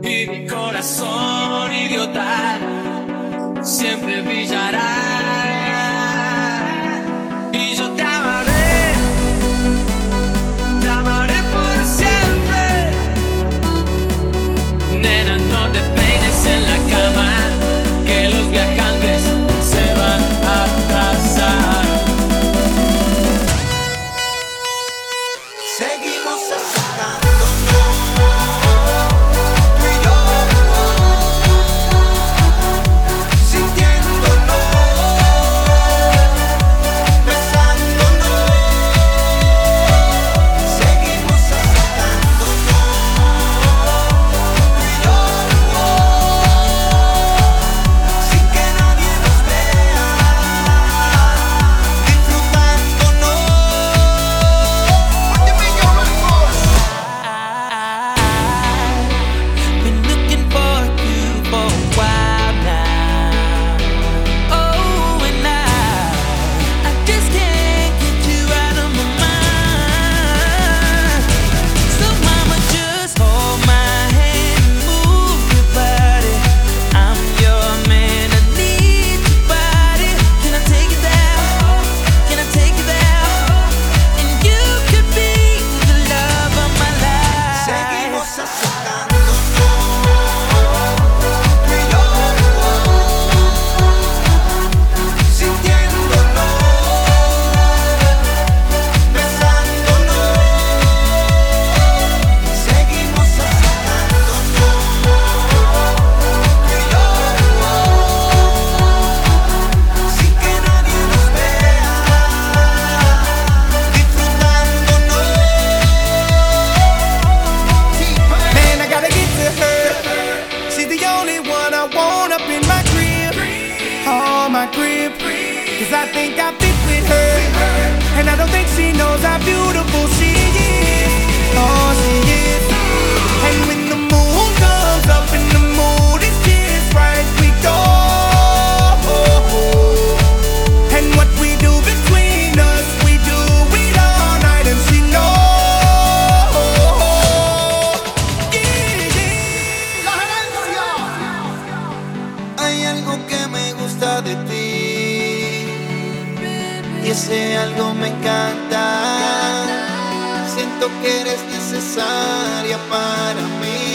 y mi corazón idiota siempre brillará. Y yo te amaré por siempre. Nena, no te peines en la cama, que los viajantes se van a atrasar. Seguimos acercándonos, tú y yo, sintiéndonos, besándonos. Seguimos acercándonos, tú y yo, sin que nadie nos vea, disfrutándonos. Been looking for you for a while now. Oh, and I just can't get you out of my mind. So mama, just hold my hand and move your body. I'm your man, I need your body. Can I take you there? Can I take you there? And you could be the love of my life. Seguimos acercándonos, tú y yo, sintiéndonos, besándonos. Seguimos acercándonos, tú y yo, sin que nadie nos vea, disfrutándonos. Man, I gotta get to her. She's the only one I want up in my crib. Oh, my crib. Cause I think I fit with her. And I don't think she knows how beautiful she is. Oh, she is. And when the moon comes up and the mood is just right, we go. And what we do between us, we do it all night, and she knows. Hay algo que me gusta de ti, y ese algo me encanta. Siento que eres necesaria para mí.